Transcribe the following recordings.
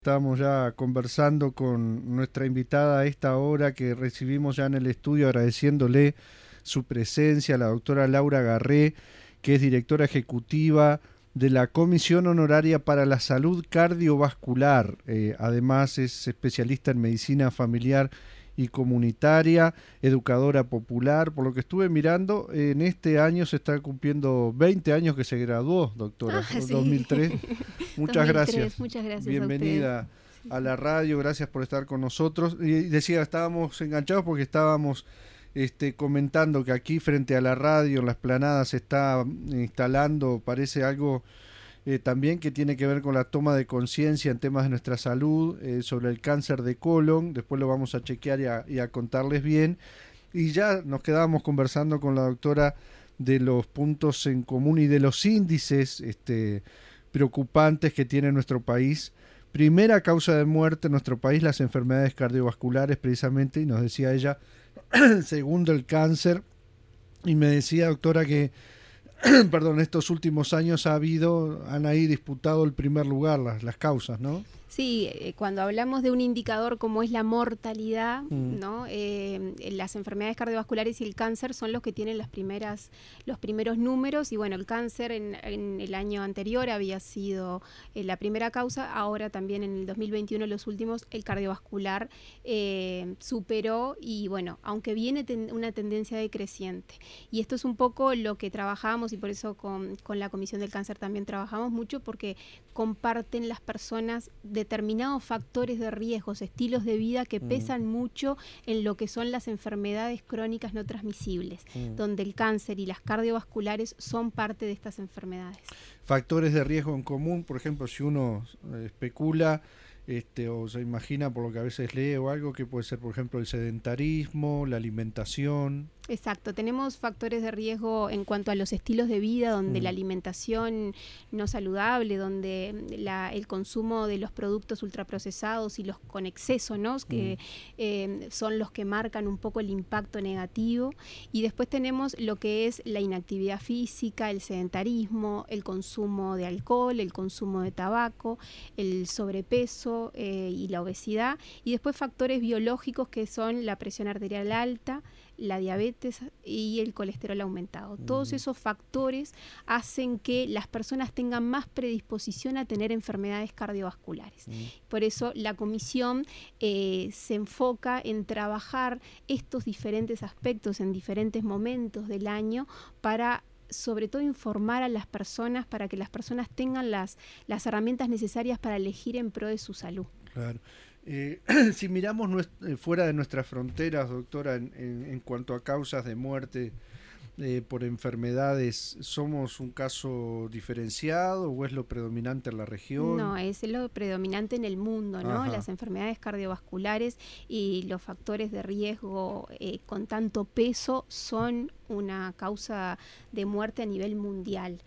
Estábamos ya conversando con nuestra invitada a esta hora que recibimos ya en el estudio, agradeciéndole su presencia, la doctora Laura Garré, que es directora ejecutiva de la Comisión Honoraria para la Salud Cardiovascular. Además es especialista en medicina familiar y comunitaria, educadora popular. Por lo que estuve mirando, en este año se está cumpliendo 20 años que se graduó, doctora, sí. 2003. Muchas 2003, gracias. Muchas gracias. Bienvenida a la radio, gracias por estar con nosotros. Y decía, estábamos enganchados porque estábamos comentando que aquí frente a la radio, en la explanada, se está instalando, parece algo también que tiene que ver con la toma de conciencia en temas de nuestra salud, sobre el cáncer de colon. Después lo vamos a chequear y a contarles bien. Y ya nos quedábamos conversando con la doctora de los puntos en común y de los índices preocupantes que tiene nuestro país. Primera causa de muerte en nuestro país, las enfermedades cardiovasculares precisamente, y nos decía ella, segundo el cáncer. Y me decía, doctora, que perdón, estos últimos años han ahí disputado el primer lugar las causas, ¿no? Sí, cuando hablamos de un indicador como es la mortalidad, ¿no? Las enfermedades cardiovasculares y el cáncer son los que tienen los primeros números. Y bueno, el cáncer en el año anterior había sido la primera causa. Ahora también en el 2021, los últimos, el cardiovascular superó. Y bueno, aunque viene una tendencia decreciente. Y esto es un poco lo que trabajamos, y por eso con la Comisión del Cáncer también trabajamos mucho, porque comparten las personas determinados factores de riesgos, estilos de vida que pesan mucho en lo que son las enfermedades crónicas no transmisibles, donde el cáncer y las cardiovasculares son parte de estas enfermedades. Factores de riesgo en común, por ejemplo, si uno especula o se imagina por lo que a veces lee o algo, que puede ser, por ejemplo, el sedentarismo, la alimentación. Exacto, tenemos factores de riesgo en cuanto a los estilos de vida, donde la alimentación no saludable, donde el consumo de los productos ultraprocesados y los con exceso, ¿no? Que son los que marcan un poco el impacto negativo. Y después tenemos lo que es la inactividad física, el sedentarismo, el consumo de alcohol, el consumo de tabaco, el sobrepeso y la obesidad. Y después factores biológicos que son la presión arterial alta, la diabetes y el colesterol aumentado. Todos esos factores hacen que las personas tengan más predisposición a tener enfermedades cardiovasculares. Por eso la comisión se enfoca en trabajar estos diferentes aspectos en diferentes momentos del año para sobre todo informar a las personas, para que las personas tengan las herramientas necesarias para elegir en pro de su salud. Claro. Si miramos fuera de nuestras fronteras, doctora, en cuanto a causas de muerte por enfermedades, ¿somos un caso diferenciado o es lo predominante en la región? No, es lo predominante en el mundo, ¿no? Ajá. Las enfermedades cardiovasculares y los factores de riesgo con tanto peso son una causa de muerte a nivel mundial.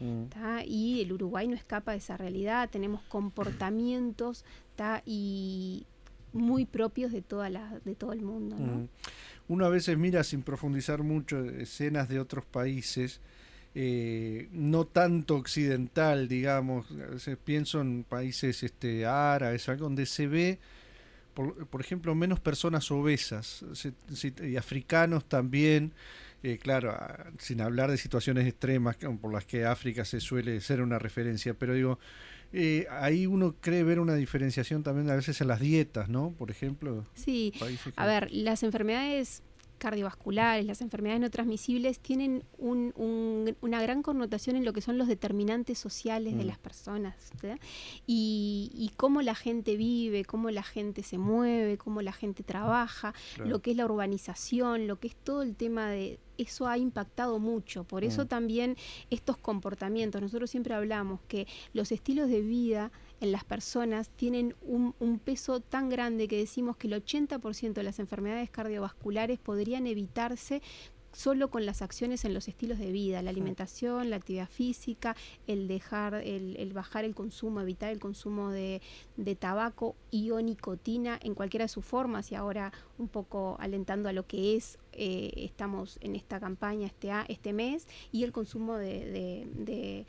Y el Uruguay no escapa de esa realidad. Tenemos comportamientos y muy propios de todo el mundo, ¿no? Uno a veces mira, sin profundizar mucho, escenas de otros países, no tanto occidental, digamos. A veces pienso en países árabes, donde se ve, por ejemplo, menos personas obesas, y africanos también. Claro, sin hablar de situaciones extremas por las que África se suele ser una referencia, pero digo, ahí uno cree ver una diferenciación también a veces en las dietas, ¿no? Por ejemplo. Sí, a ver, las enfermedades cardiovasculares, las enfermedades no transmisibles tienen una gran connotación en lo que son los determinantes sociales de las personas, ¿sí? Y cómo la gente vive, cómo la gente se mueve, cómo la gente trabaja, claro. Lo que es la urbanización, lo que es todo el tema de... Eso ha impactado mucho, por eso también estos comportamientos, nosotros siempre hablamos que los estilos de vida en las personas tienen un peso tan grande que decimos que el 80% de las enfermedades cardiovasculares podrían evitarse solo con las acciones en los estilos de vida, la alimentación, la actividad física, el bajar el consumo, evitar el consumo de tabaco y o nicotina en cualquiera de sus formas, y ahora un poco alentando a lo que es, estamos en esta campaña este mes, y el consumo de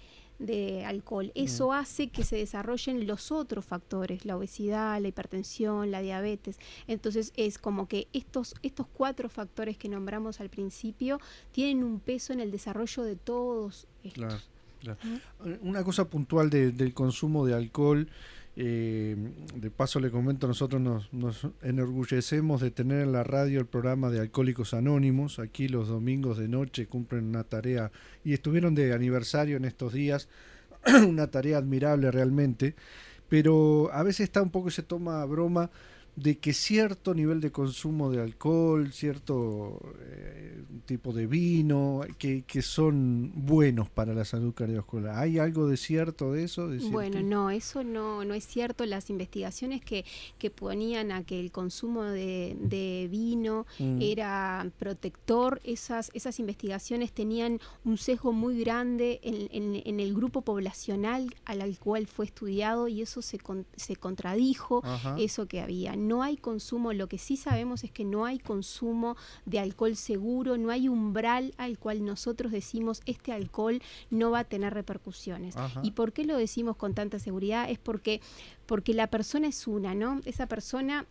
de alcohol. Eso hace que se desarrollen los otros factores, la obesidad, la hipertensión, la diabetes. Entonces es como que estos 4 factores que nombramos al principio tienen un peso en el desarrollo de todos estos. Claro, claro. Una cosa puntual del consumo de alcohol, de paso le comento, nosotros nos enorgullecemos de tener en la radio el programa de Alcohólicos Anónimos. Aquí los domingos de noche cumplen una tarea y estuvieron de aniversario en estos días, una tarea admirable realmente, pero a veces está un poco, se toma a broma de que cierto nivel de consumo de alcohol, cierto tipo de vino, que son buenos para la salud cardiovascular. ¿Hay algo de cierto de eso? Bueno, no, eso no es cierto. Las investigaciones que ponían a que el consumo de vino era protector, esas investigaciones tenían un sesgo muy grande en el grupo poblacional al cual fue estudiado, y eso se contradijo. Ajá. Eso que había. No hay consumo, lo que sí sabemos es que no hay consumo de alcohol seguro, no hay umbral al cual nosotros decimos este alcohol no va a tener repercusiones. Ajá. ¿Y por qué lo decimos con tanta seguridad? Es porque la persona es una, ¿no? Esa persona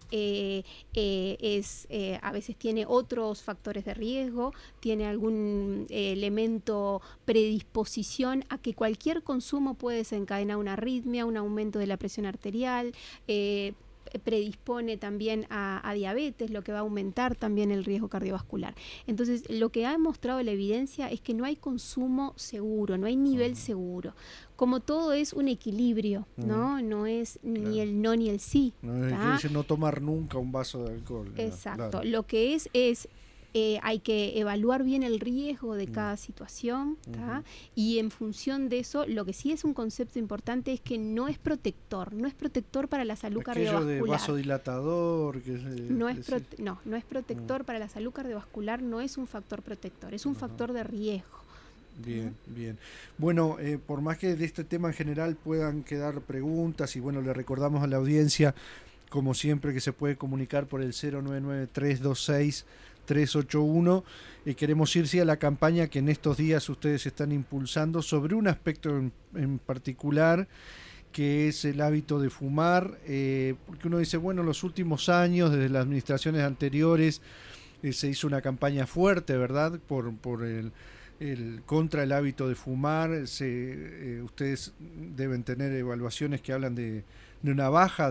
a veces tiene otros factores de riesgo, tiene algún elemento predisposición a que cualquier consumo puede desencadenar una arritmia, un aumento de la presión arterial, predispone también a diabetes, lo que va a aumentar también el riesgo cardiovascular. Entonces, lo que ha mostrado la evidencia es que no hay consumo seguro, no hay nivel seguro. Como todo es un equilibrio, ¿no? No es ni el no ni el sí. No es decir, no tomar nunca un vaso de alcohol. Exacto. Claro. Lo que es hay que evaluar bien el riesgo de cada situación, y en función de eso, lo que sí es un concepto importante es que no es protector para la salud cardiovascular. De vasodilatador, no es protector para la salud cardiovascular, no es un factor protector, es un factor de riesgo. Bien, bien. Bueno, por más que de este tema en general puedan quedar preguntas, y bueno, le recordamos a la audiencia, como siempre, que se puede comunicar por el 099-326-381. Queremos ir a la campaña que en estos días ustedes están impulsando sobre un aspecto en particular, que es el hábito de fumar, porque uno dice, bueno, en los últimos años, desde las administraciones anteriores, se hizo una campaña fuerte, ¿verdad?, por contra el hábito de fumar. Ustedes deben tener evaluaciones que hablan de una baja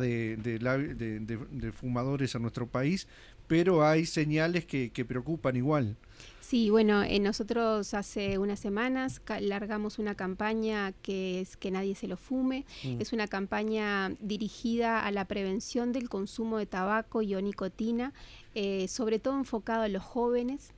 de fumadores en nuestro país, pero hay señales que preocupan igual. Sí, bueno, nosotros hace unas semanas largamos una campaña que es que nadie se lo fume. Es una campaña dirigida a la prevención del consumo de tabaco y o nicotina, sobre todo enfocado a los jóvenes.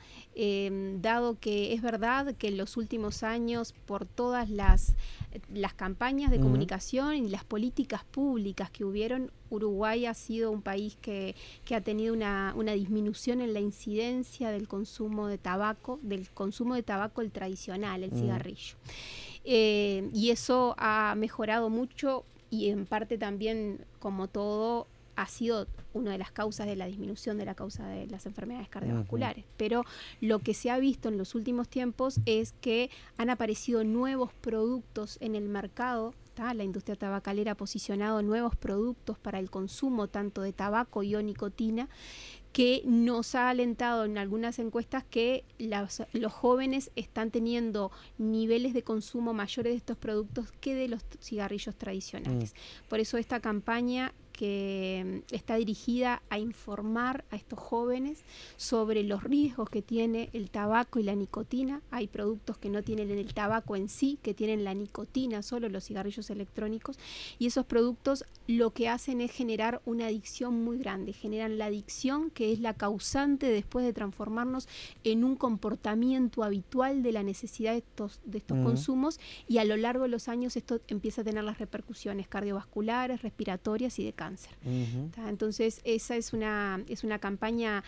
Dado que es verdad que en los últimos años, por todas las campañas de comunicación y las políticas públicas que hubieron, Uruguay ha sido un país que ha tenido una disminución en la incidencia del consumo de tabaco, el tradicional, el cigarrillo. Y eso ha mejorado mucho, y en parte también, como todo, ha sido una de las causas de la disminución de la causa de las enfermedades cardiovasculares. Pero lo que se ha visto en los últimos tiempos es que han aparecido nuevos productos en el mercado. La industria tabacalera ha posicionado nuevos productos para el consumo tanto de tabaco y o nicotina, que nos ha alentado en algunas encuestas que los jóvenes están teniendo niveles de consumo mayores de estos productos que de los cigarrillos tradicionales. Por eso esta campaña, que está dirigida a informar a estos jóvenes sobre los riesgos que tiene el tabaco y la nicotina. Hay productos que no tienen el tabaco en sí, que tienen la nicotina, solo los cigarrillos electrónicos, y esos productos lo que hacen es generar una adicción muy grande. Generan la adicción, que es la causante después de transformarnos en un comportamiento habitual de la necesidad de estos consumos, y a lo largo de los años esto empieza a tener las repercusiones cardiovasculares, respiratorias y de cáncer. Entonces esa es una campaña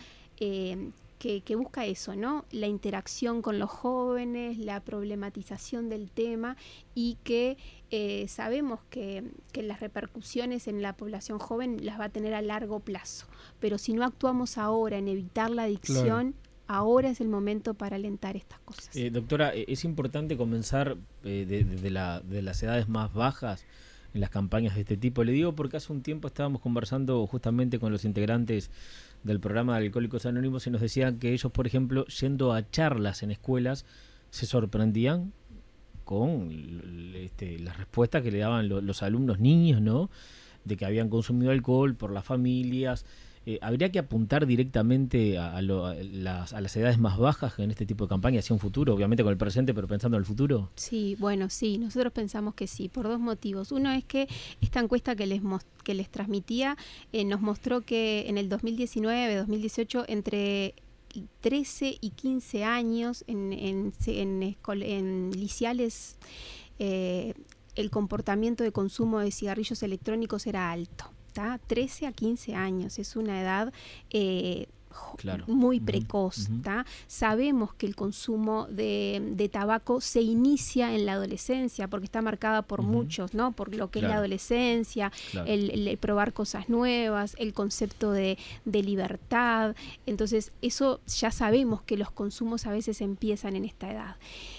que busca eso, ¿no? La interacción con los jóvenes, la problematización del tema, y que sabemos que las repercusiones en la población joven las va a tener a largo plazo, pero si no actuamos ahora en evitar la adicción, ahora es el momento para alentar estas cosas. Doctora, es importante comenzar de las edades más bajas en las campañas de este tipo. Le digo porque hace un tiempo estábamos conversando justamente con los integrantes del programa de Alcohólicos Anónimos y nos decían que ellos, por ejemplo, yendo a charlas en escuelas, se sorprendían con las respuestas que le daban los alumnos niños, ¿no? De que habían consumido alcohol por las familias. ¿Habría que apuntar directamente a las edades más bajas en este tipo de campaña hacia un futuro? Obviamente con el presente, pero pensando en el futuro. Sí, bueno, sí, nosotros pensamos que sí, por dos motivos. Uno es que esta encuesta que les transmitía nos mostró que en el 2019, 2018, entre 13 y 15 años en liceales, el comportamiento de consumo de cigarrillos electrónicos era alto. 13 a 15 años, es una edad claro, muy precoz. Sabemos que el consumo de tabaco se inicia en la adolescencia porque está marcada por muchos, ¿no? Por lo que es la adolescencia, el probar cosas nuevas, el concepto de libertad. Entonces eso ya sabemos que los consumos a veces empiezan en esta edad.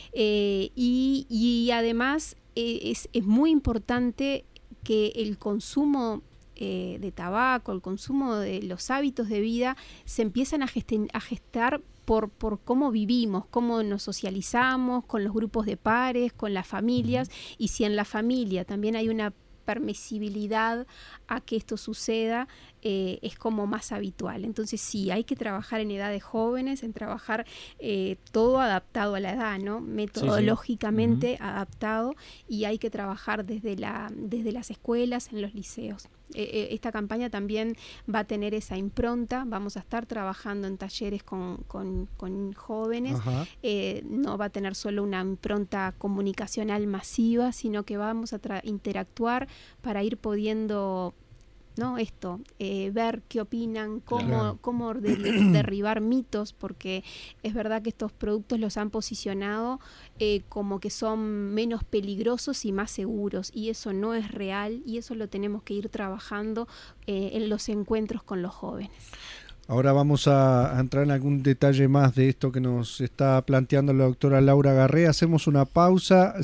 Y además es muy importante que el consumo de tabaco, el consumo de los hábitos de vida se empiezan a gestar por cómo vivimos, cómo nos socializamos con los grupos de pares, con las familias, y si en la familia también hay una permisibilidad a que esto suceda, es como más habitual. Entonces sí, hay que trabajar en edades jóvenes, en trabajar todo adaptado a la edad, ¿no? Metodológicamente adaptado, y hay que trabajar desde las escuelas, en los liceos. Esta campaña también va a tener esa impronta, vamos a estar trabajando en talleres con jóvenes, no va a tener solo una impronta comunicacional masiva, sino que vamos a interactuar para ir pudiendo, ¿no? Ver qué opinan, cómo derribar mitos, porque es verdad que estos productos los han posicionado como que son menos peligrosos y más seguros, y eso no es real, y eso lo tenemos que ir trabajando en los encuentros con los jóvenes. Ahora vamos a entrar en algún detalle más de esto que nos está planteando la doctora Laura Garré. Hacemos una pausa.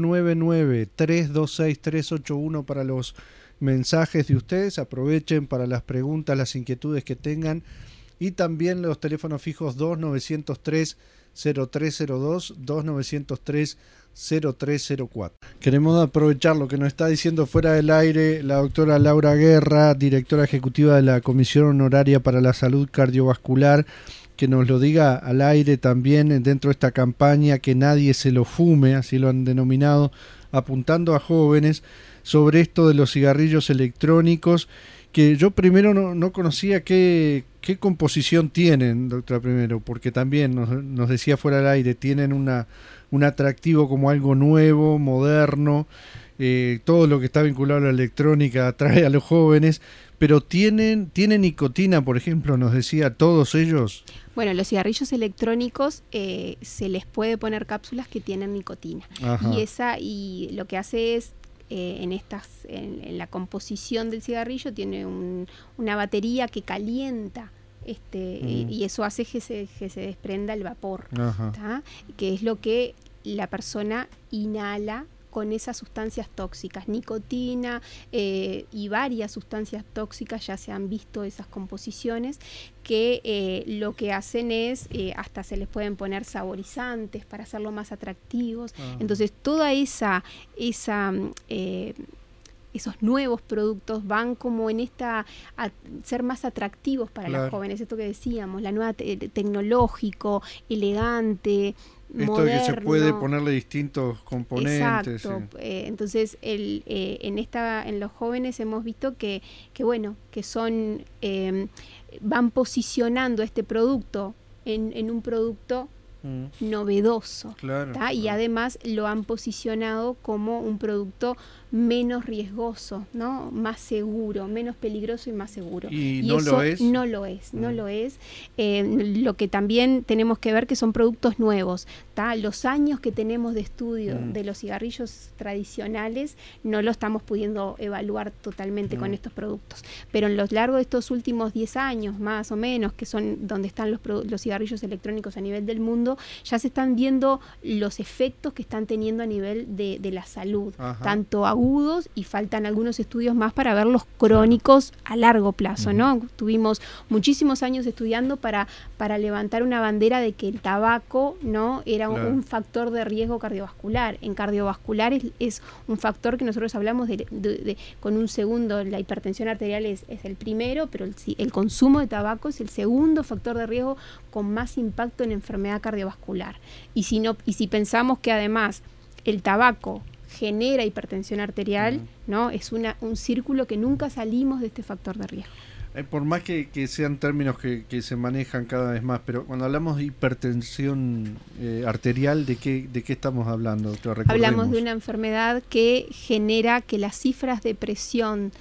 099-326-381 para los mensajes de ustedes. Aprovechen para las preguntas, las inquietudes que tengan, y también los teléfonos fijos 2903-0302, 2903-0304. Queremos aprovechar lo que nos está diciendo fuera del aire la doctora Laura Guerra, directora ejecutiva de la Comisión Honoraria para la Salud Cardiovascular, que nos lo diga al aire también dentro de esta campaña Que Nadie Se Lo Fume, así lo han denominado, apuntando a jóvenes sobre esto de los cigarrillos electrónicos, que yo primero no conocía qué composición tienen, doctora, primero, porque también nos decía fuera del aire, tienen un atractivo como algo nuevo, moderno, todo lo que está vinculado a la electrónica atrae a los jóvenes, pero tienen nicotina, por ejemplo, nos decía, todos ellos. Bueno, los cigarrillos electrónicos se les puede poner cápsulas que tienen nicotina. Y lo que hace es en la composición del cigarrillo tiene una batería que calienta y eso hace que se desprenda el vapor, que es lo que la persona inhala con esas sustancias tóxicas, nicotina y varias sustancias tóxicas. Ya se han visto esas composiciones que lo que hacen es, hasta se les pueden poner saborizantes para hacerlo más atractivos. Entonces toda esos nuevos productos van como en a ser más atractivos para los jóvenes. Esto que decíamos, la nueva tecnológico, elegante, esto moderno. De que se puede ponerle distintos componentes. Exacto. Entonces en los jóvenes hemos visto que son van posicionando este producto en un producto novedoso. Claro, Y además lo han posicionado como un producto menos riesgoso, ¿no? Más seguro, menos peligroso y más seguro. ¿Y Y no eso lo es? No lo es, no lo es. Lo que también tenemos que ver que son productos nuevos. Los años que tenemos de estudio de los cigarrillos tradicionales no lo estamos pudiendo evaluar totalmente con estos productos. Pero en lo largo de estos últimos 10 años, más o menos, que son donde están los cigarrillos electrónicos a nivel del mundo, ya se están viendo los efectos que están teniendo a nivel de la salud, tanto agudos, y faltan algunos estudios más para ver los crónicos a largo plazo, ¿no? Tuvimos muchísimos años estudiando para levantar una bandera de que el tabaco, ¿no?, era un factor de riesgo cardiovascular. En cardiovascular es un factor que nosotros hablamos con un segundo. La hipertensión arterial es el primero, pero el consumo de tabaco es el segundo factor de riesgo con más impacto en enfermedad cardiovascular. Y si pensamos que además el tabaco genera hipertensión arterial, ¿no?, es un círculo que nunca salimos de este factor de riesgo. Por más que sean términos que se manejan cada vez más, pero cuando hablamos de hipertensión arterial, ¿de qué estamos hablando, doctora? Hablamos de una enfermedad que genera que las cifras de presión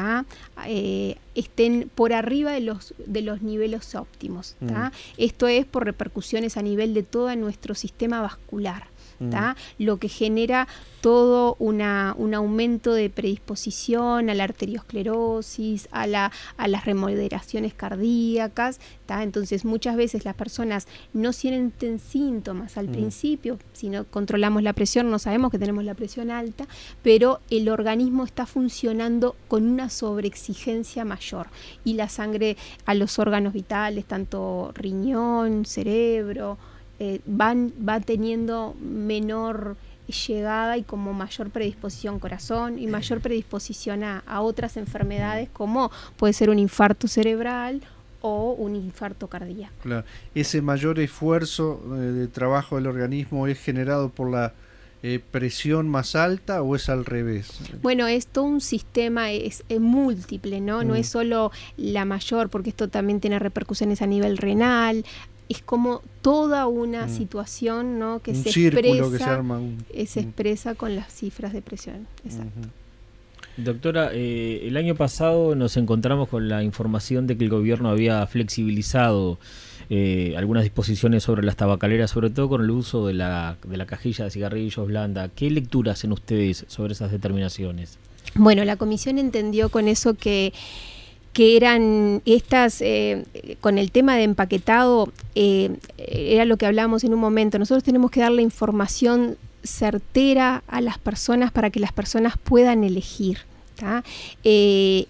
estén por arriba de los niveles óptimos. Esto es por repercusiones a nivel de todo nuestro sistema vascular. Lo que genera todo un aumento de predisposición a la arteriosclerosis, a las remodelaciones cardíacas. Entonces muchas veces las personas no sienten síntomas al principio. Si no controlamos la presión, no sabemos que tenemos la presión alta, pero el organismo está funcionando con una sobreexigencia mayor, y la sangre a los órganos vitales, tanto riñón, cerebro, va teniendo menor llegada y como mayor predisposición corazón y mayor predisposición a otras enfermedades, como puede ser un infarto cerebral o un infarto cardíaco. Claro. ¿Ese mayor esfuerzo de trabajo del organismo es generado por la presión más alta o es al revés? Bueno, es todo un sistema, es múltiple, ¿no? No es solo la mayor, porque esto también tiene repercusiones a nivel renal. Es como toda una situación, ¿no?, que se expresa con las cifras de presión. Exacto. Doctora, el año pasado nos encontramos con la información de que el gobierno había flexibilizado algunas disposiciones sobre las tabacaleras, sobre todo con el uso de la cajilla de cigarrillos blanda. ¿Qué lectura hacen ustedes sobre esas determinaciones? Bueno, la comisión entendió con eso que eran estas, con el tema de empaquetado, era lo que hablábamos en un momento. Nosotros tenemos que darle información certera a las personas para que las personas puedan elegir. Y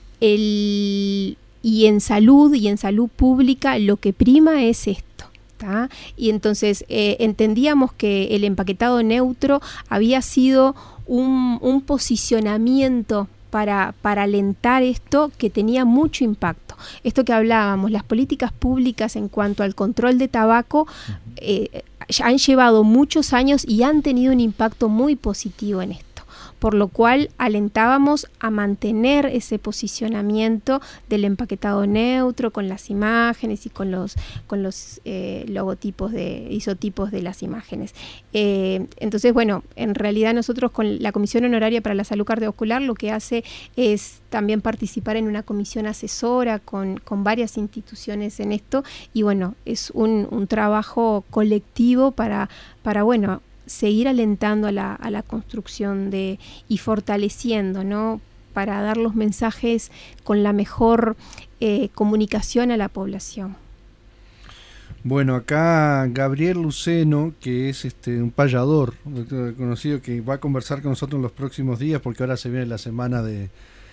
en salud pública lo que prima es esto. Y entonces entendíamos que el empaquetado neutro había sido un posicionamiento para alentar esto, que tenía mucho impacto. Esto que hablábamos, las políticas públicas en cuanto al control de tabaco han llevado muchos años y han tenido un impacto muy positivo en esto, por lo cual alentábamos a mantener ese posicionamiento del empaquetado neutro con las imágenes y con los logotipos isotipos de las imágenes. Entonces, bueno, en realidad nosotros con la Comisión Honoraria para la Salud Cardiovascular lo que hace es también participar en una comisión asesora con varias instituciones en esto, y bueno, es un trabajo colectivo para bueno, seguir alentando a la construcción y fortaleciendo, ¿no?, para dar los mensajes con la mejor comunicación a la población. Bueno, acá Gabriel Luceno, que es un payador, doctor conocido, que va a conversar con nosotros en los próximos días, porque ahora se viene la semana de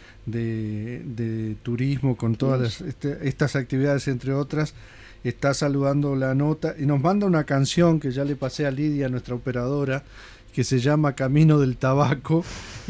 turismo con todas estas actividades, entre otras. Está saludando la nota y nos manda una canción que ya le pasé a Lidia, nuestra operadora, que se llama Camino del Tabaco,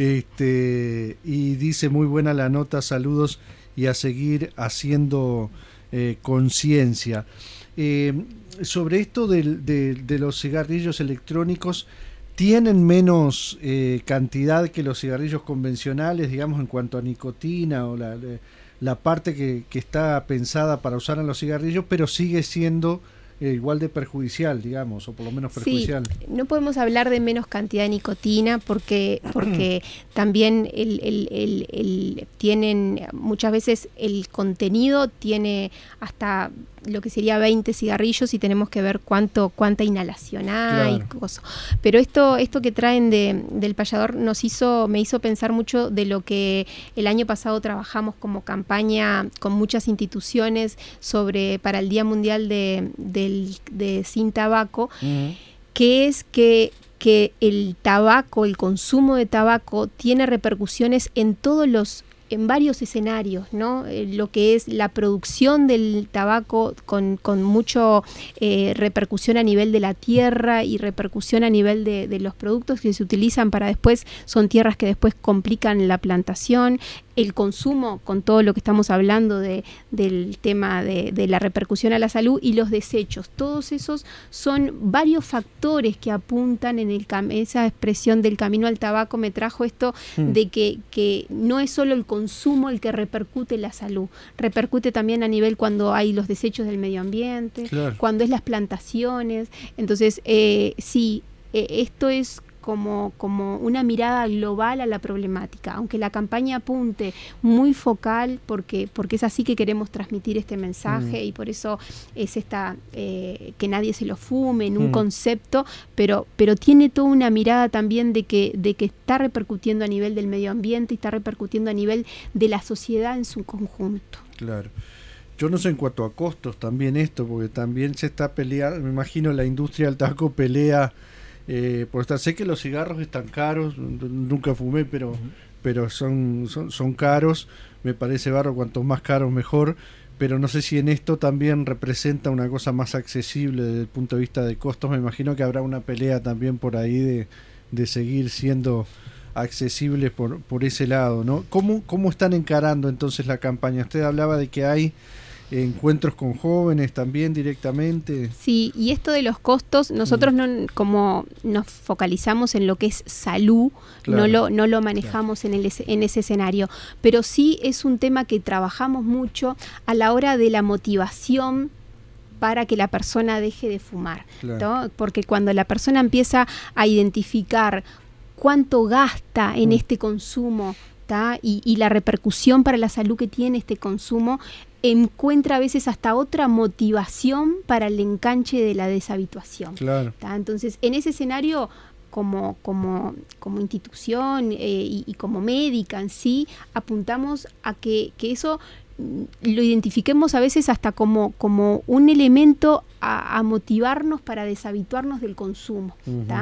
y dice: muy buena la nota, saludos y a seguir haciendo conciencia. Sobre esto de los cigarrillos electrónicos, ¿tienen menos cantidad que los cigarrillos convencionales, digamos, en cuanto a nicotina o la parte que está pensada para usar en los cigarrillos, pero sigue siendo igual de perjudicial, digamos, o por lo menos perjudicial. Sí, no podemos hablar de menos cantidad de nicotina porque también tienen muchas veces el contenido tiene hasta lo que sería 20 cigarrillos y tenemos que ver cuánta inhalación hay, claro. Pero esto que traen del payador me hizo pensar mucho de lo que el año pasado trabajamos como campaña con muchas instituciones para el Día Mundial de Sin Tabaco, que es que el tabaco, el consumo de tabaco tiene repercusiones en varios escenarios, ¿no? Lo que es la producción del tabaco con mucho repercusión a nivel de la tierra y repercusión a nivel de los productos que se utilizan para después, son tierras que después complican la plantación, el consumo con todo lo que estamos hablando del tema de la repercusión a la salud y los desechos. Todos esos son varios factores que apuntan esa expresión del camino al tabaco. Me trajo esto de que no es solo el consumo el que repercute en la salud, repercute también a nivel cuando hay los desechos del medio ambiente, claro. Cuando es las plantaciones. Entonces, esto es como una mirada global a la problemática, aunque la campaña apunte muy focal porque es así que queremos transmitir este mensaje y por eso es que nadie se lo fume en un concepto, pero tiene toda una mirada también de que está repercutiendo a nivel del medio ambiente y está repercutiendo a nivel de la sociedad en su conjunto. Claro. Yo no sé en cuanto a costos también esto, porque también se está peleando, me imagino la industria del tabaco pelea sé que los cigarros están caros, nunca fumé, pero son caros, me parece barro, cuanto más caros mejor, pero no sé si en esto también representa una cosa más accesible desde el punto de vista de costos. Me imagino que habrá una pelea también por ahí de seguir siendo accesibles por ese lado, ¿no? ¿Cómo están encarando entonces la campaña? Usted hablaba de que hay encuentros con jóvenes también directamente. Sí, y esto de los costos, nosotros como nos focalizamos en lo que es salud, claro. no lo manejamos claro. en ese escenario, pero sí es un tema que trabajamos mucho a la hora de la motivación para que la persona deje de fumar, claro. ¿no? Porque cuando la persona empieza a identificar cuánto gasta en este consumo, y la repercusión para la salud que tiene este consumo, encuentra a veces hasta otra motivación para el enganche de la deshabituación. Claro. Entonces, en ese escenario, como institución y como médica en sí, apuntamos a que eso lo identifiquemos a veces hasta como un elemento a motivarnos para deshabituarnos del consumo.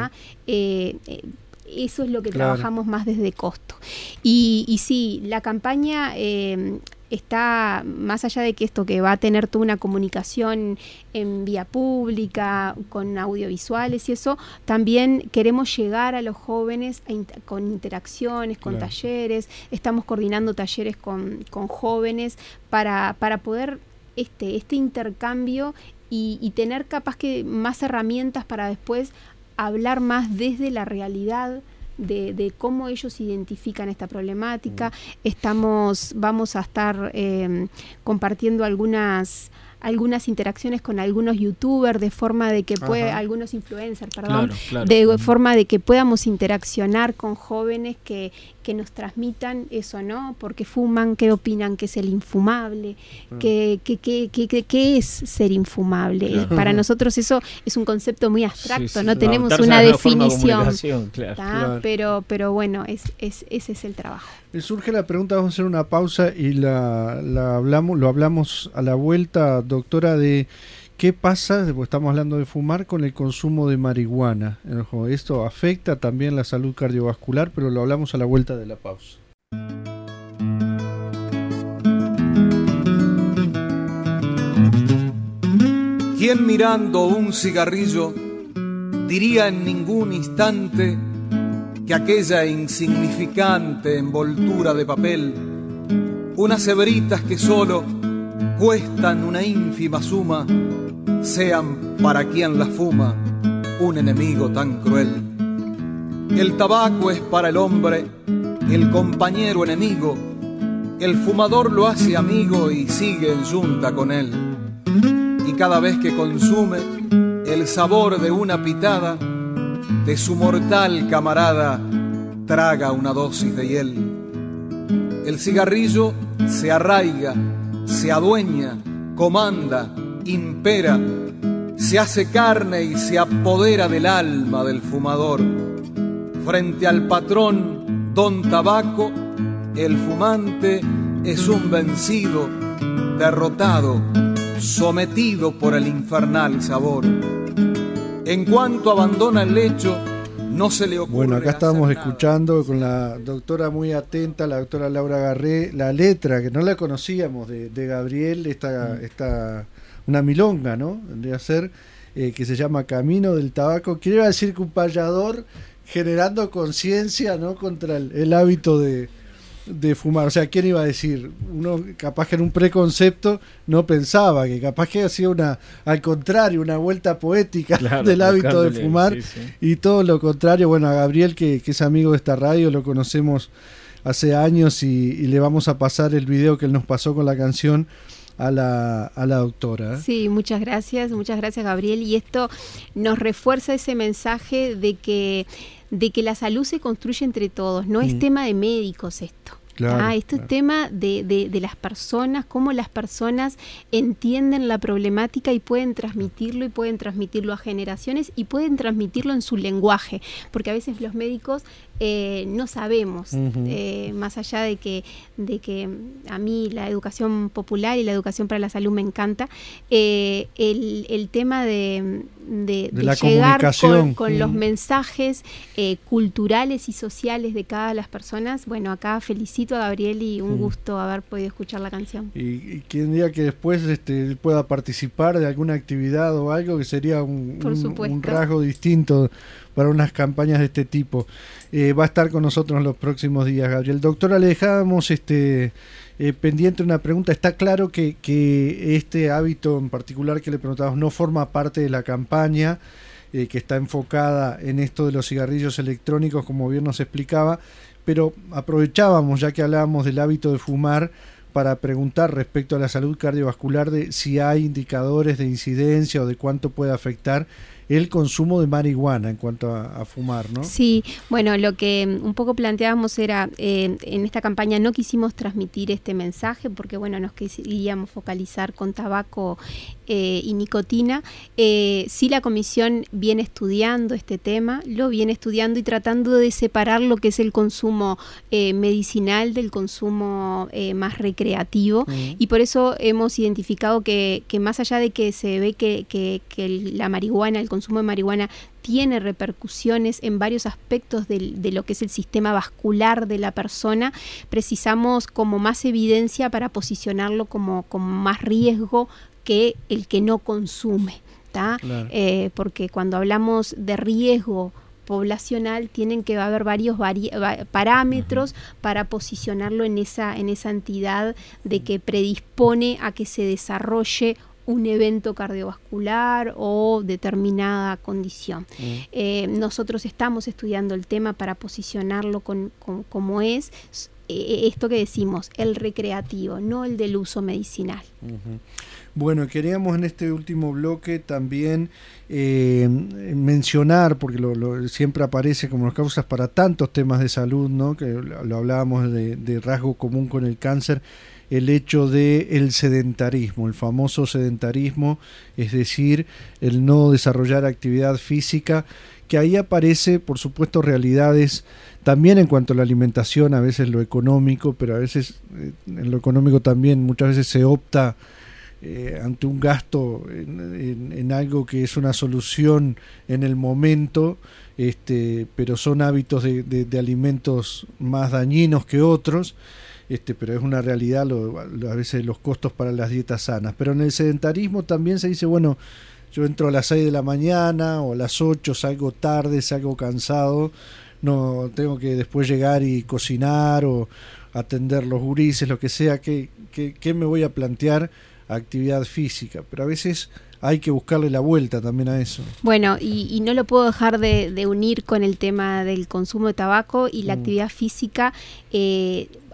Eso es lo que claro. trabajamos más desde costo. Y sí, la campaña está, más allá de que esto que va a tener toda una comunicación en vía pública, con audiovisuales y eso, también queremos llegar a los jóvenes con interacciones, con claro. talleres. Estamos coordinando talleres con jóvenes para poder este intercambio y tener capaz que más herramientas para después hablar más desde la realidad de cómo ellos identifican esta problemática. Vamos a estar compartiendo algunas interacciones con algunos youtubers de forma de que algunos influencers, perdón, claro. de forma de que podamos interaccionar con jóvenes que nos transmitan eso, ¿no? Porque fuman, qué opinan que es el infumable, qué es ser infumable. Claro. Para nosotros eso es un concepto muy abstracto, no tenemos una definición, claro. Pero bueno, ese es el trabajo. Me surge la pregunta, vamos a hacer una pausa y lo hablamos a la vuelta, doctora, de qué pasa, porque estamos hablando de fumar, con el consumo de marihuana. Esto afecta también la salud cardiovascular, pero lo hablamos a la vuelta de la pausa. ¿Quién mirando un cigarrillo diría en ningún instante que aquella insignificante envoltura de papel, unas hebritas que solo cuestan una ínfima suma, sean para quien las fuma un enemigo tan cruel? El tabaco es para el hombre el compañero enemigo, el fumador lo hace amigo y sigue en yunta con él. Y cada vez que consume el sabor de una pitada, de su mortal camarada traga una dosis de hiel. El cigarrillo se arraiga, se adueña, comanda, impera, se hace carne y se apodera del alma del fumador. Frente al patrón Don Tabaco, el fumante es un vencido, derrotado, sometido por el infernal sabor. En cuanto abandona el lecho, no se le ocurre. Bueno, acá estamos hacer escuchando con la doctora muy atenta, la doctora Laura Garré, la letra que no la conocíamos de Gabriel, esta una milonga, ¿no? Vendría a ser, que se llama Camino del Tabaco. Quiero decir que un payador generando conciencia, ¿no? Contra el hábito de fumar. O sea, ¿quién iba a decir? Uno capaz que en un preconcepto no pensaba, que capaz que hacía al contrario, una vuelta poética, claro, del hábito de fumar, sí, sí. Y todo lo contrario. Bueno, a Gabriel, que es amigo de esta radio, lo conocemos hace años y le vamos a pasar el video que él nos pasó con la canción a la doctora. Sí, muchas gracias Gabriel, y esto nos refuerza ese mensaje de que la salud se construye entre todos, no es tema de médicos esto. Claro, esto es tema de las personas, cómo las personas entienden la problemática y pueden transmitirlo a generaciones y pueden transmitirlo en su lenguaje, porque a veces los médicos no sabemos, más allá de que a mí la educación popular y la educación para la salud me encanta, el tema de llegar con los mensajes culturales y sociales de cada las personas. Bueno, acá felicito a Gabriel y un gusto haber podido escuchar la canción. Y quien diga que después pueda participar de alguna actividad o algo, que sería un rasgo distinto para unas campañas de este tipo. Va a estar con nosotros en los próximos días, Gabriel. Doctora, le dejábamos pendiente una pregunta. Está claro que este hábito en particular que le preguntábamos no forma parte de la campaña, que está enfocada en esto de los cigarrillos electrónicos, como bien nos explicaba, pero aprovechábamos, ya que hablábamos del hábito de fumar, para preguntar respecto a la salud cardiovascular, de si hay indicadores de incidencia o de cuánto puede afectar el consumo de marihuana en cuanto a fumar, ¿no? Sí, bueno, lo que un poco planteábamos era, en esta campaña no quisimos transmitir este mensaje porque, bueno, nos queríamos focalizar con tabaco y nicotina. Sí, la comisión viene estudiando este tema, lo viene estudiando y tratando de separar lo que es el consumo medicinal del consumo más recreativo, y por eso hemos identificado que más allá de que se ve que la marihuana, el consumo de marihuana tiene repercusiones en varios aspectos de lo que es el sistema vascular de la persona, precisamos como más evidencia para posicionarlo como más riesgo que el que no consume, ¿tá? Claro. Porque cuando hablamos de riesgo poblacional tienen que haber varios parámetros para posicionarlo en esa entidad de que predispone a que se desarrolle un evento cardiovascular o determinada condición. Nosotros estamos estudiando el tema para posicionarlo como es esto que decimos, el recreativo, no el del uso medicinal. Bueno, queríamos en este último bloque también mencionar, porque siempre aparece como las causas para tantos temas de salud, ¿no? Que lo hablábamos de rasgo común con el cáncer, el hecho del sedentarismo, el famoso sedentarismo, es decir, el no desarrollar actividad física, que ahí aparece, por supuesto, realidades también en cuanto a la alimentación, a veces lo económico, pero a veces en lo económico también muchas veces se opta ante un gasto en algo que es una solución en el momento, pero son hábitos de alimentos más dañinos que otros. Pero es una realidad a veces los costos para las dietas sanas. Pero en el sedentarismo también se dice, bueno, yo entro a las 6 de la mañana o a las 8, salgo tarde, salgo cansado, no tengo que después llegar y cocinar o atender los gurises, lo que sea, ¿qué me voy a plantear? Actividad física, pero a veces hay que buscarle la vuelta también a eso. Bueno, y no lo puedo dejar de unir con el tema del consumo de tabaco y la actividad física.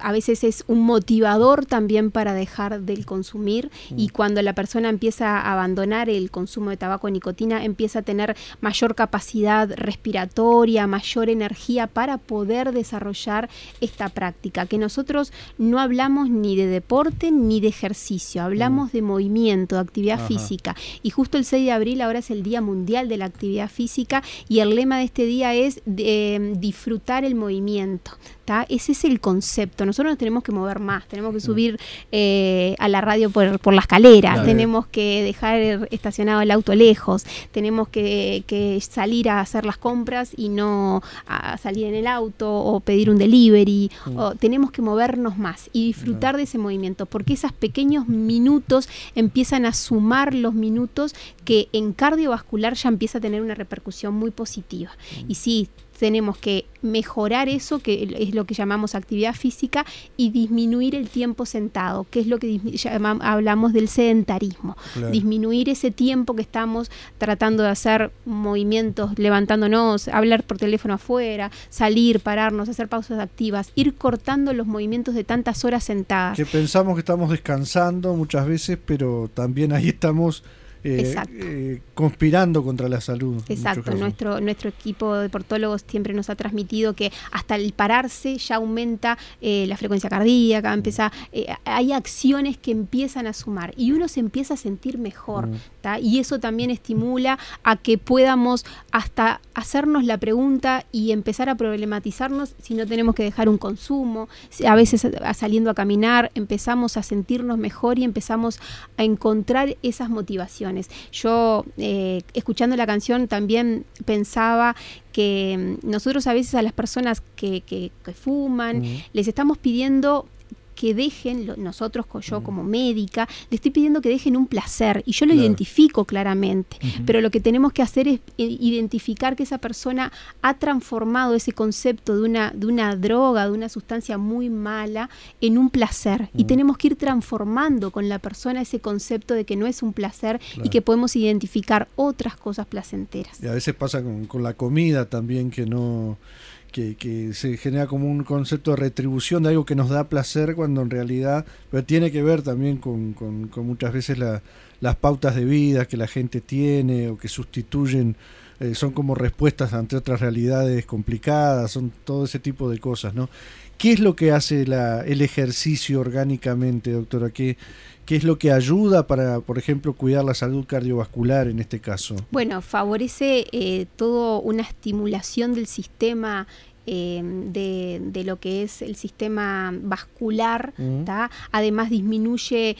a veces es un motivador también para dejar de consumir, y cuando la persona empieza a abandonar el consumo de tabaco, nicotina, empieza a tener mayor capacidad respiratoria, mayor energía para poder desarrollar esta práctica, que nosotros no hablamos ni de deporte ni de ejercicio, hablamos de movimiento, de actividad física, y justo el 6 de abril ahora es el Día Mundial de la Actividad Física, y el lema de este día es disfrutar el movimiento. ¿Tá? Ese es el concepto. Nosotros nos tenemos que mover más, tenemos que subir a la radio por la escalera, claro. Tenemos que dejar estacionado el auto lejos, tenemos que salir a hacer las compras y no a salir en el auto o pedir un delivery, o tenemos que movernos más y disfrutar de ese movimiento, porque esos pequeños minutos empiezan a sumar los minutos que en cardiovascular ya empieza a tener una repercusión muy positiva. Y sí, tenemos que mejorar eso, que es lo que llamamos actividad física, y disminuir el tiempo sentado, que es lo que hablamos del sedentarismo. Claro. Disminuir ese tiempo que estamos tratando de hacer movimientos, levantándonos, hablar por teléfono afuera, salir, pararnos, hacer pausas activas, ir cortando los movimientos de tantas horas sentadas. Que pensamos que estamos descansando muchas veces, pero también ahí estamos conspirando contra la salud. Exacto, nuestro equipo de deportólogos siempre nos ha transmitido que hasta el pararse ya aumenta la frecuencia cardíaca, hay acciones que empiezan a sumar y uno se empieza a sentir mejor, y eso también estimula a que podamos hasta hacernos la pregunta y empezar a problematizarnos si no tenemos que dejar un consumo. A veces saliendo a caminar empezamos a sentirnos mejor y empezamos a encontrar esas motivaciones. Yo, escuchando la canción, también pensaba que nosotros a veces a las personas que fuman, les estamos pidiendo que dejen, nosotros, yo como médica, le estoy pidiendo que dejen un placer, y yo lo identifico claramente, pero lo que tenemos que hacer es identificar que esa persona ha transformado ese concepto de una droga, de una sustancia muy mala, en un placer, y tenemos que ir transformando con la persona ese concepto de que no es un placer y que podemos identificar otras cosas placenteras. Y a veces pasa con la comida también, que no... Que se genera como un concepto de retribución de algo que nos da placer, cuando en realidad, pero tiene que ver también con muchas veces las pautas de vida que la gente tiene o que sustituyen, son como respuestas ante otras realidades complicadas, son todo ese tipo de cosas, ¿no? ¿Qué es lo que hace el ejercicio orgánicamente, doctora? ¿Qué es lo que ayuda para, por ejemplo, cuidar la salud cardiovascular en este caso? Bueno, favorece toda una estimulación del sistema, de lo que es el sistema vascular, además disminuye,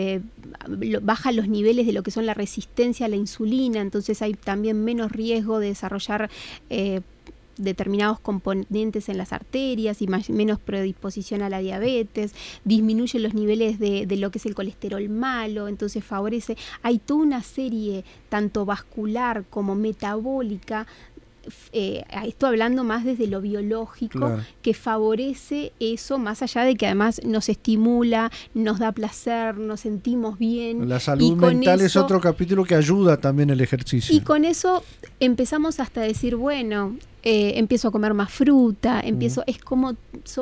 baja los niveles de lo que son la resistencia a la insulina, entonces hay también menos riesgo de desarrollar determinados componentes en las arterias y menos predisposición a la diabetes, disminuye los niveles de lo que es el colesterol malo, entonces favorece, hay toda una serie tanto vascular como metabólica, esto hablando más desde lo biológico, que favorece eso, más allá de que además nos estimula, nos da placer, nos sentimos bien. La salud mental es otro capítulo que ayuda también el ejercicio. Y con eso empezamos hasta a decir, bueno, empiezo a comer más fruta, es como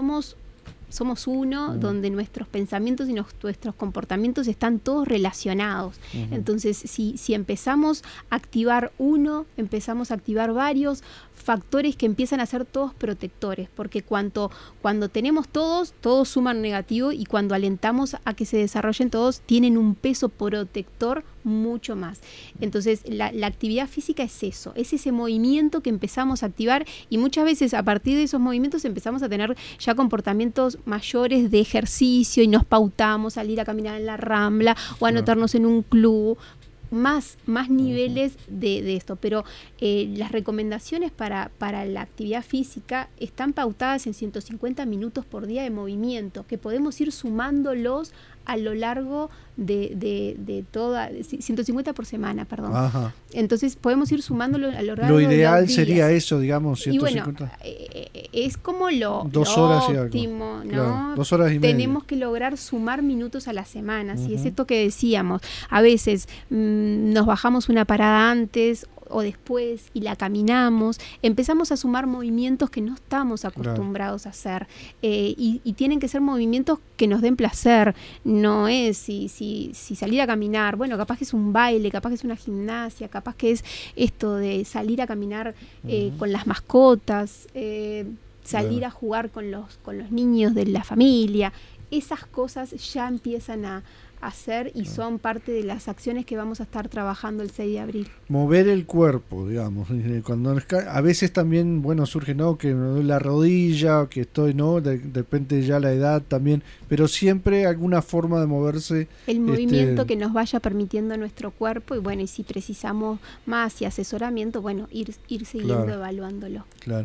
somos uno, donde nuestros pensamientos y nuestros comportamientos están todos relacionados. Entonces, si empezamos a activar uno, empezamos a activar varios factores que empiezan a ser todos protectores, porque cuando tenemos todos suman negativo, y cuando alentamos a que se desarrollen todos, tienen un peso protector mucho más. Entonces, la actividad física es eso, es ese movimiento que empezamos a activar, y muchas veces a partir de esos movimientos empezamos a tener ya comportamientos mayores de ejercicio, y nos pautamos salir a caminar en la Rambla o anotarnos en un club, más niveles de esto, pero las recomendaciones para la actividad física están pautadas en 150 minutos por día de movimiento, que podemos ir sumándolos a lo largo de toda, 150 por semana, perdón. Ajá. Entonces podemos ir sumándolo a lo largo de lo ideal los días. Sería eso, digamos, Y 150. bueno, es como lo 2 horas óptimo, y ¿no? Claro, 2 horas y media. Tenemos que lograr sumar minutos a la semana, ¿sí? Es esto que decíamos. A veces nos bajamos una parada antes, o después y la caminamos, empezamos a sumar movimientos que no estamos acostumbrados a hacer, y tienen que ser movimientos que nos den placer. No es si salir a caminar, bueno, capaz que es un baile, capaz que es una gimnasia, capaz que es esto de salir a caminar con las mascotas, salir a jugar con los niños de la familia. Esas cosas ya empiezan a hacer y son parte de las acciones que vamos a estar trabajando el 6 de abril. Mover el cuerpo, digamos. Cuando a veces también, bueno, surge, ¿no? Que me duele la rodilla, que estoy, ¿no? De repente ya la edad también, pero siempre alguna forma de moverse. El movimiento que nos vaya permitiendo nuestro cuerpo, y bueno, y si precisamos más y asesoramiento, bueno, ir siguiendo evaluándolo. Claro.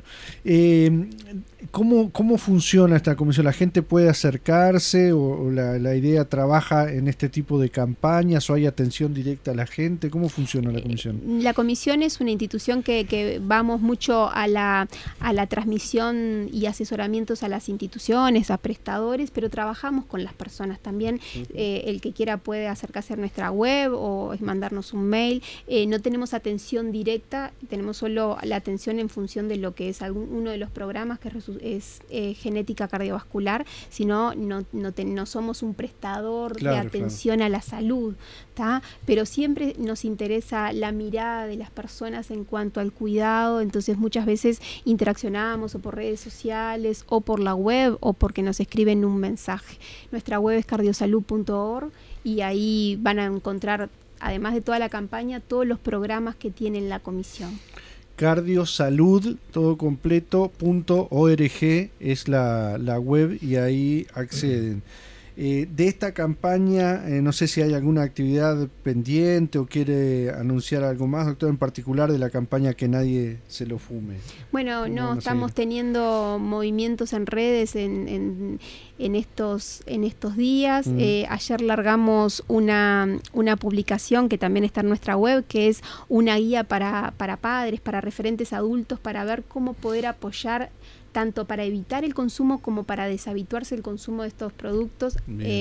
¿Cómo funciona esta comisión? ¿La gente puede acercarse o la idea trabaja en este tipo de campañas o hay atención directa a la gente? ¿Cómo funciona la comisión? La comisión es una institución que vamos mucho a la transmisión y asesoramientos a las instituciones, a prestadores, pero trabajamos con las personas también. El que quiera puede acercarse a nuestra web o mandarnos un mail. No tenemos atención directa, tenemos solo la atención en función de lo que es uno de los programas, que es genética cardiovascular, sino no somos un prestador de atención a la salud, ¿tá? Pero siempre nos interesa la mirada de las personas en cuanto al cuidado, entonces muchas veces interaccionamos o por redes sociales o por la web o porque nos escriben un mensaje. Nuestra web es cardiosalud.org y ahí van a encontrar, además de toda la campaña, todos los programas que tiene la comisión. Cardiosalud, todo completo.org es la web y ahí acceden. De esta campaña, no sé si hay alguna actividad pendiente o quiere anunciar algo más, doctor, en particular de la campaña Que Nadie Se Lo Fume. Bueno, estamos teniendo movimientos en redes en estos días. Ayer largamos una publicación que también está en nuestra web, que es una guía para padres, para referentes adultos, para ver cómo poder apoyar tanto para evitar el consumo como para deshabituarse el consumo de estos productos.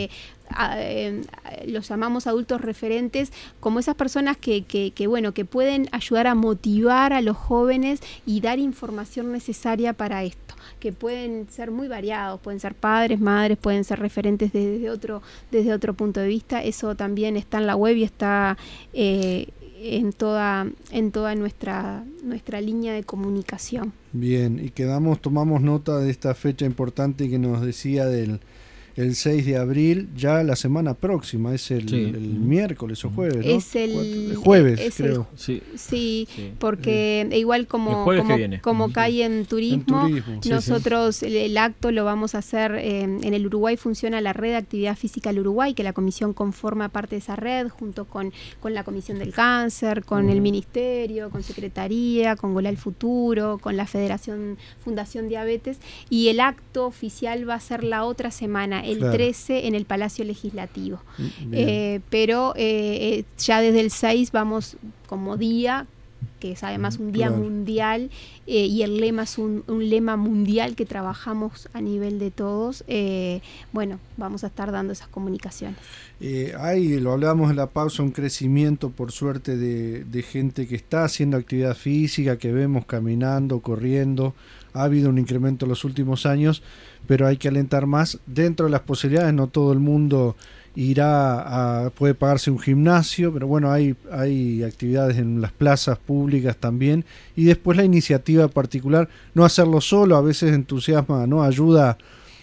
Los llamamos adultos referentes, como esas personas que pueden ayudar a motivar a los jóvenes y dar información necesaria para esto, que pueden ser muy variados, pueden ser padres, madres, pueden ser referentes desde otro punto de vista. Eso también está en la web y está en toda nuestra línea de comunicación. Bien, y tomamos nota de esta fecha importante que nos decía el 6 de abril, ya la semana próxima, es el miércoles o jueves, ¿no? Es el jueves, creo. Sí, porque igual como cae en turismo, nosotros el acto lo vamos a hacer, en el Uruguay funciona la Red de Actividad Física del Uruguay, que la comisión conforma parte de esa red, junto con la Comisión del Cáncer, con el Ministerio, con Secretaría, con Gola al Futuro, con la Fundación Diabetes, y el acto oficial va a ser la otra semana, el 13 en el Palacio Legislativo. Pero ya desde el 6 vamos como día, que es además un día mundial, y el lema es un lema mundial que trabajamos a nivel de todos. Vamos a estar dando esas comunicaciones. Lo hablábamos en la pausa, un crecimiento por suerte de gente que está haciendo actividad física, que vemos caminando, corriendo. Ha habido un incremento en los últimos años, pero hay que alentar más dentro de las posibilidades. No todo el mundo puede pagarse un gimnasio, pero bueno, hay actividades en las plazas públicas también, y después la iniciativa particular, no hacerlo solo, a veces entusiasma, ¿no? Ayuda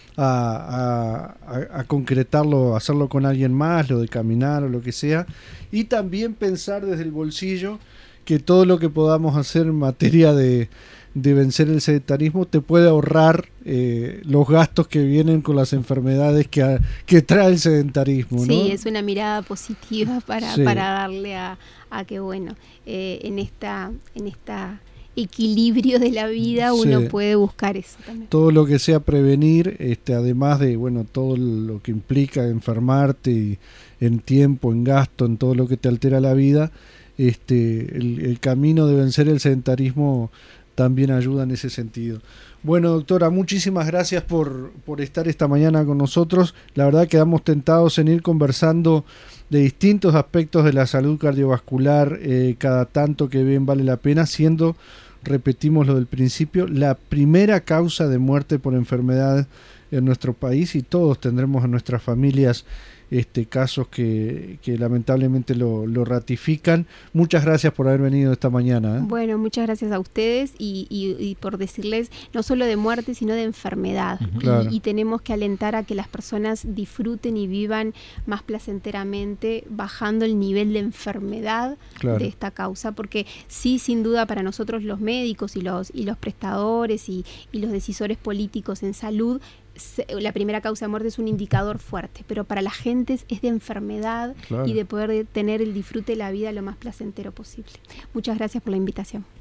a concretarlo, hacerlo con alguien más, lo de caminar o lo que sea, y también pensar desde el bolsillo que todo lo que podamos hacer en materia de vencer el sedentarismo te puede ahorrar los gastos que vienen con las enfermedades que trae el sedentarismo, ¿no? Sí, es una mirada positiva para darle a que en esta equilibrio de la vida uno puede buscar eso también. Todo lo que sea prevenir, además de todo lo que implica enfermarte y en tiempo, en gasto, en todo lo que te altera la vida, el camino de vencer el sedentarismo también ayuda en ese sentido. Bueno, doctora, muchísimas gracias por estar esta mañana con nosotros. La verdad quedamos tentados en ir conversando de distintos aspectos de la salud cardiovascular cada tanto que bien vale la pena, siendo, repetimos lo del principio, la primera causa de muerte por enfermedad en nuestro país, y todos tendremos en nuestras familias casos que lamentablemente lo ratifican. Muchas gracias por haber venido esta mañana. Bueno, muchas gracias a ustedes y por decirles no solo de muerte, sino de enfermedad. Claro. Y tenemos que alentar a que las personas disfruten y vivan más placenteramente, bajando el nivel de enfermedad de esta causa, porque sí, sin duda, para nosotros los médicos y los prestadores y los decisores políticos en salud, la primera causa de muerte es un indicador fuerte, pero para la gente es de enfermedad y de poder tener el disfrute de la vida lo más placentero posible. Muchas gracias por la invitación.